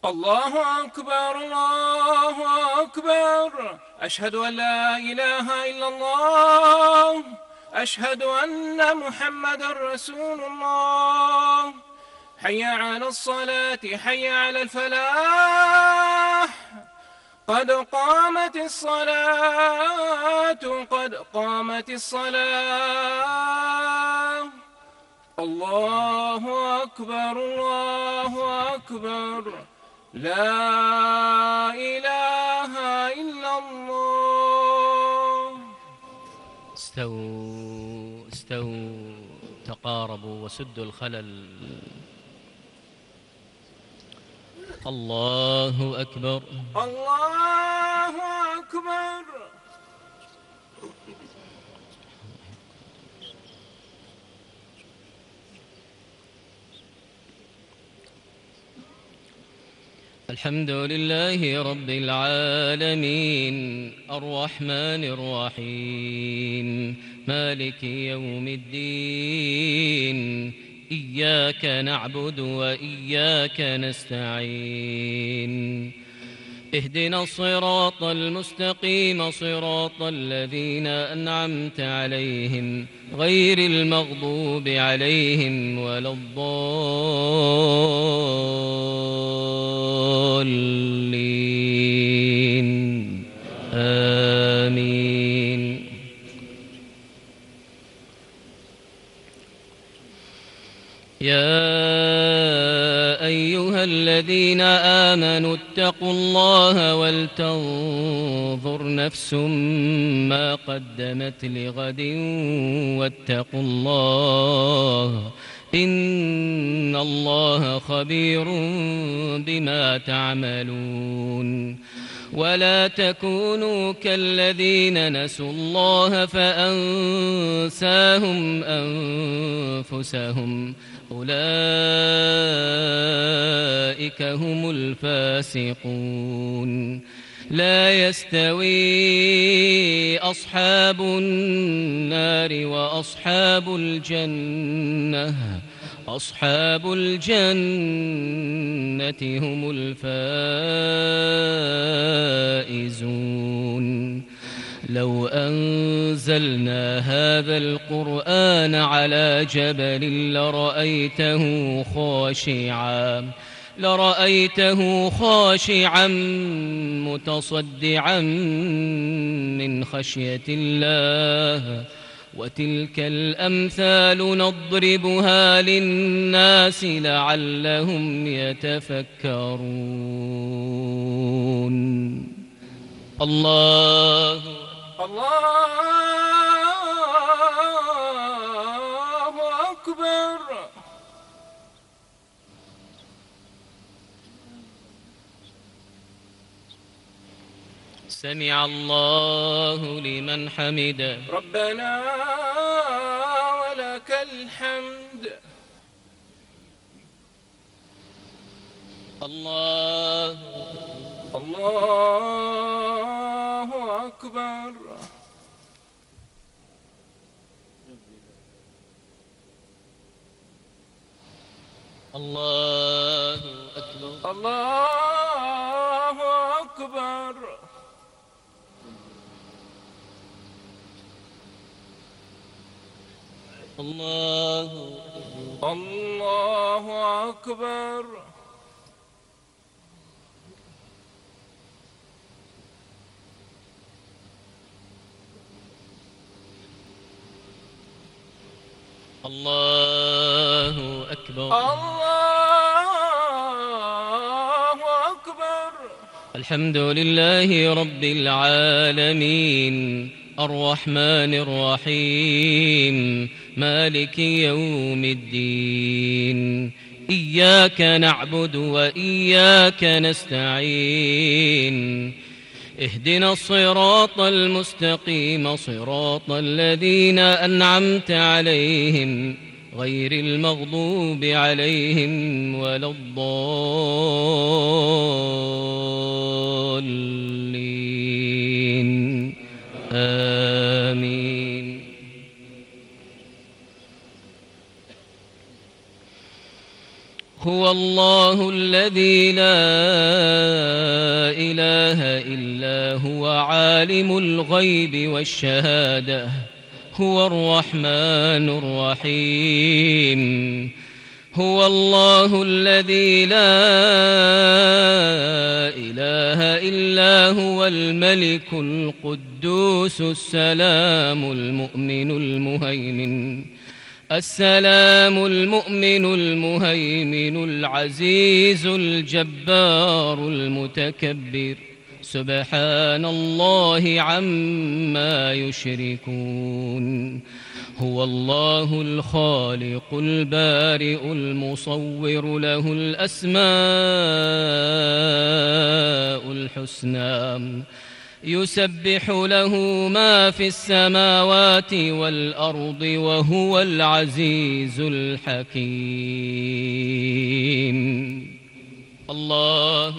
الله أكبر الله أكبر، أشهد أن لا إله إلا الله، أشهد أن محمدًا رسول الله. حي على الصلاة حي على الفلاح، قد قامت الصلاة قد قامت الصلاة. الله أكبر الله أكبر، لا إله إلا الله. استووا استووا، تقاربوا وسدوا الخلل. الله أكبر الله أكبر. الحمد لله رب العالمين، الرحمن الرحيم، مالك يوم الدين، إياك نعبد وإياك نستعين، اهدنا الصراط المستقيم، صراط الذين أنعمت عليهم غير المغضوب عليهم ولا الضالين، آمين. يا أيها الذين آمنوا اتقوا الله ولتنظر نفس ما قدمت لغد واتقوا الله، إن الله خبير بما تعملون. ولا تكونوا كالذين نسوا الله فأنساهم أنفسهم، أولئك هم الفاسقون. لا يستوي أصحاب النار وأصحاب الجنة، أصحاب الجنة هم الفائزون. لو أنزلنا هذا القرآن على جبل لرأيته خاشعا متصدعا من خشية الله. وتلك الأمثال نضربها للناس لعلهم يتفكرون. الله أكبر. سمع الله لمن حمده. ربنا ولك الحمد. الله أكبر. الله أكبر. الله أكبر. الله أكبر. الله أكبر. الله أكبر. الحمد لله رب العالمين، الرحمن الرحيم، مالك يوم الدين، إياك نعبد وإياك نستعين، اهدنا الصراط المستقيم، صراط الذين أنعمت عليهم غير المغضوب عليهم ولا الضالين، آمين. هو الله الذي لا إله إلا هو عالم الغيب والشهادة هو الرحمن الرحيم هو الله الذي لا إله إلا هو الملك القدوس السلام المؤمن المهيمن العزيز الجبار المتكبر سبحان الله عما يشركون هو الله الخالق البارئ المصور له الأسماء الحسنى يسبح له ما في السماوات والأرض وهو العزيز الحكيم الله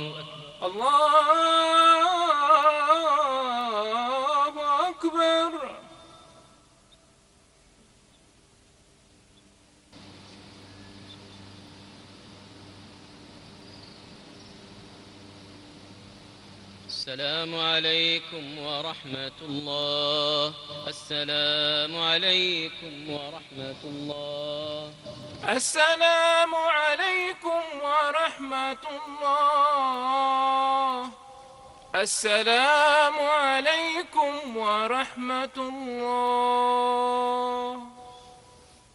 أكبر. السلام عليكم ورحمة الله. السلام عليكم ورحمة الله. السلام عليكم ورحمة الله. السلام عليكم ورحمة الله.